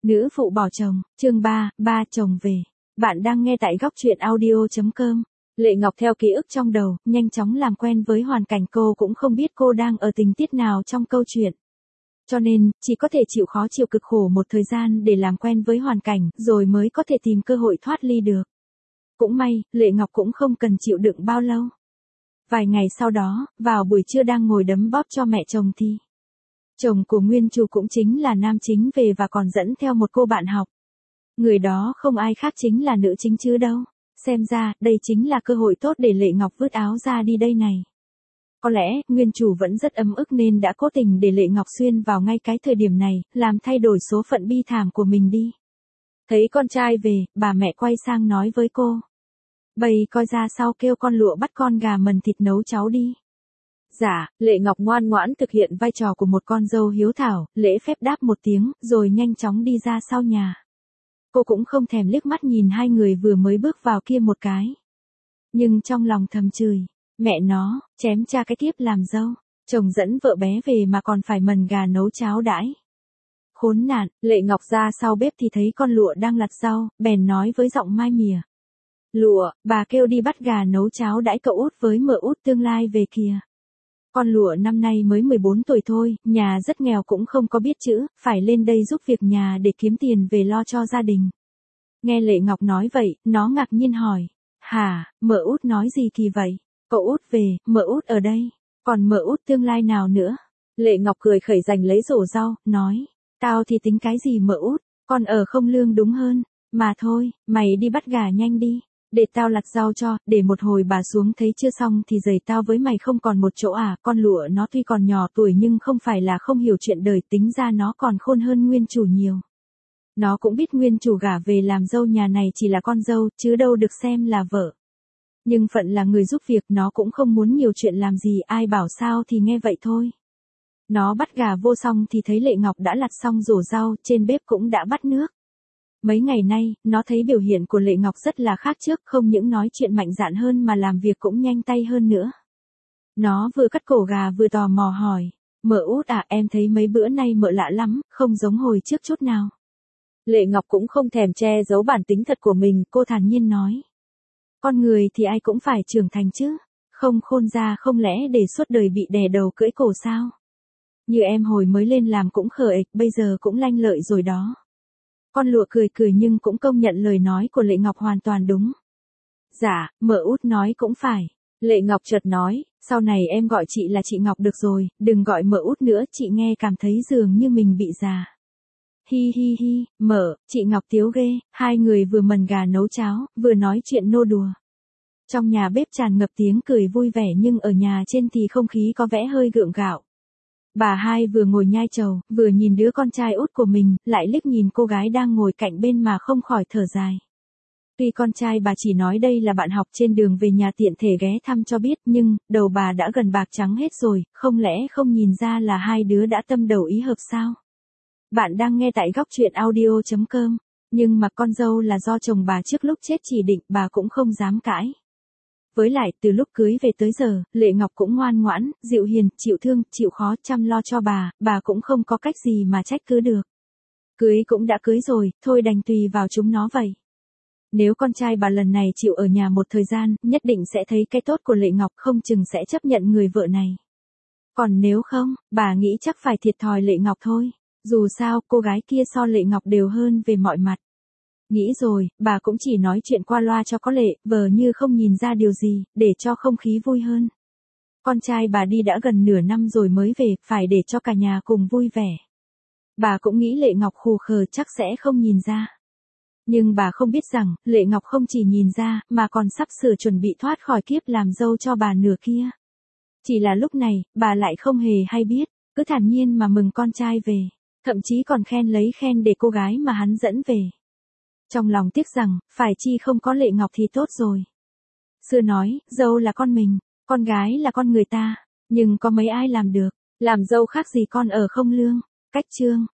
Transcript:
Nữ phụ bỏ chồng, chương 3, ba chồng về. Bạn đang nghe tại góc truyện audio.com. Lệ Ngọc theo ký ức trong đầu, nhanh chóng làm quen với hoàn cảnh, cô cũng không biết cô đang ở tình tiết nào trong câu chuyện. Cho nên, chỉ có thể chịu khó chịu cực khổ một thời gian để làm quen với hoàn cảnh, rồi mới có thể tìm cơ hội thoát ly được. Cũng may, Lệ Ngọc cũng không cần chịu đựng bao lâu. Vài ngày sau đó, vào buổi trưa đang ngồi đấm bóp cho mẹ chồng thì chồng của nguyên chủ cũng chính là nam chính về và còn dẫn theo một cô bạn học. Người đó không ai khác chính là nữ chính chứ đâu. Xem ra, đây chính là cơ hội tốt để Lệ Ngọc vứt áo ra đi đây này. Có lẽ, nguyên chủ vẫn rất ấm ức nên đã cố tình để Lệ Ngọc xuyên vào ngay cái thời điểm này, làm thay đổi số phận bi thảm của mình đi. Thấy con trai về, bà mẹ quay sang nói với cô. Bày coi ra sau kêu con lụa bắt con gà mần thịt nấu cháo đi. Dạ, Lệ Ngọc ngoan ngoãn thực hiện vai trò của một con dâu hiếu thảo, lễ phép đáp một tiếng, rồi nhanh chóng đi ra sau nhà. Cô cũng không thèm liếc mắt nhìn hai người vừa mới bước vào kia một cái. Nhưng trong lòng thầm chửi, mẹ nó, chém cha cái tiếp làm dâu, chồng dẫn vợ bé về mà còn phải mần gà nấu cháo đãi. Khốn nạn, Lệ Ngọc ra sau bếp thì thấy con lụa đang lặt rau, bèn nói với giọng mai mỉa. Lụa, bà kêu đi bắt gà nấu cháo đãi cậu út với mợ út tương lai về kìa. Con lụa năm nay mới 14 tuổi thôi, nhà rất nghèo cũng không có biết chữ, phải lên đây giúp việc nhà để kiếm tiền về lo cho gia đình. Nghe Lệ Ngọc nói vậy, nó ngạc nhiên hỏi. Hả, mợ út nói gì kỳ vậy? Cậu út về, mợ út ở đây, còn mợ út tương lai nào nữa? Lệ Ngọc cười khẩy giành lấy rổ rau, nói. Tao thì tính cái gì mợ út, con ở không lương đúng hơn. Mà thôi, mày đi bắt gà nhanh đi. Để tao lặt rau cho, để một hồi bà xuống thấy chưa xong thì giày tao với mày không còn một chỗ à. Con lụa nó tuy còn nhỏ tuổi nhưng không phải là không hiểu chuyện đời, tính ra nó còn khôn hơn nguyên chủ nhiều. Nó cũng biết nguyên chủ gả về làm dâu nhà này chỉ là con dâu, chứ đâu được xem là vợ. Nhưng phận là người giúp việc, nó cũng không muốn nhiều chuyện làm gì, ai bảo sao thì nghe vậy thôi. Nó bắt gà vô xong thì thấy Lệ Ngọc đã lặt xong rổ rau, trên bếp cũng đã bắt nước. Mấy ngày nay, nó thấy biểu hiện của Lệ Ngọc rất là khác trước, không những nói chuyện mạnh dạn hơn mà làm việc cũng nhanh tay hơn nữa. Nó vừa cắt cổ gà vừa tò mò hỏi, mợ út à, em thấy mấy bữa nay mợ lạ lắm, không giống hồi trước chút nào. Lệ Ngọc cũng không thèm che giấu bản tính thật của mình, cô thản nhiên nói. Con người thì ai cũng phải trưởng thành chứ, không khôn ra không lẽ để suốt đời bị đè đầu cưỡi cổ sao? Như em hồi mới lên làm cũng khờ ịch, bây giờ cũng lanh lợi rồi đó. Con lụa cười cười nhưng cũng công nhận lời nói của Lệ Ngọc hoàn toàn đúng. Dạ, mợ út nói cũng phải. Lệ Ngọc chợt nói, sau này em gọi chị là chị Ngọc được rồi, đừng gọi mợ út nữa, chị nghe cảm thấy dường như mình bị già. Hi hi hi, mợ, chị Ngọc tiếu ghê. Hai người vừa mần gà nấu cháo, vừa nói chuyện nô đùa. Trong nhà bếp tràn ngập tiếng cười vui vẻ nhưng ở nhà trên thì không khí có vẻ hơi gượng gạo. Bà hai vừa ngồi nhai trầu, vừa nhìn đứa con trai út của mình, lại liếc nhìn cô gái đang ngồi cạnh bên mà không khỏi thở dài. Tuy con trai bà chỉ nói đây là bạn học trên đường về nhà tiện thể ghé thăm cho biết, nhưng đầu bà đã gần bạc trắng hết rồi, không lẽ không nhìn ra là hai đứa đã tâm đầu ý hợp sao? Bạn đang nghe tại góc truyện audio.com, nhưng mà con dâu là do chồng bà trước lúc chết chỉ định, bà cũng không dám cãi. Với lại, từ lúc cưới về tới giờ, Lệ Ngọc cũng ngoan ngoãn, dịu hiền, chịu thương, chịu khó, chăm lo cho bà cũng không có cách gì mà trách cứ được. Cưới cũng đã cưới rồi, thôi đành tùy vào chúng nó vậy. Nếu con trai bà lần này chịu ở nhà một thời gian, nhất định sẽ thấy cái tốt của Lệ Ngọc, không chừng sẽ chấp nhận người vợ này. Còn nếu không, bà nghĩ chắc phải thiệt thòi Lệ Ngọc thôi. Dù sao, cô gái kia so Lệ Ngọc đều hơn về mọi mặt. Nghĩ rồi, bà cũng chỉ nói chuyện qua loa cho có lệ, vờ như không nhìn ra điều gì, để cho không khí vui hơn. Con trai bà đi đã gần nửa năm rồi mới về, phải để cho cả nhà cùng vui vẻ. Bà cũng nghĩ Lệ Ngọc khù khờ chắc sẽ không nhìn ra. Nhưng bà không biết rằng, Lệ Ngọc không chỉ nhìn ra, mà còn sắp sửa chuẩn bị thoát khỏi kiếp làm dâu cho bà nửa kia. Chỉ là lúc này, bà lại không hề hay biết, cứ thản nhiên mà mừng con trai về. Thậm chí còn khen lấy khen để cô gái mà hắn dẫn về. Trong lòng tiếc rằng, phải chi không có Lệ Ngọc thì tốt rồi. Xưa nói, dâu là con mình, con gái là con người ta, nhưng có mấy ai làm được, làm dâu khác gì con ở không lương. Cách chương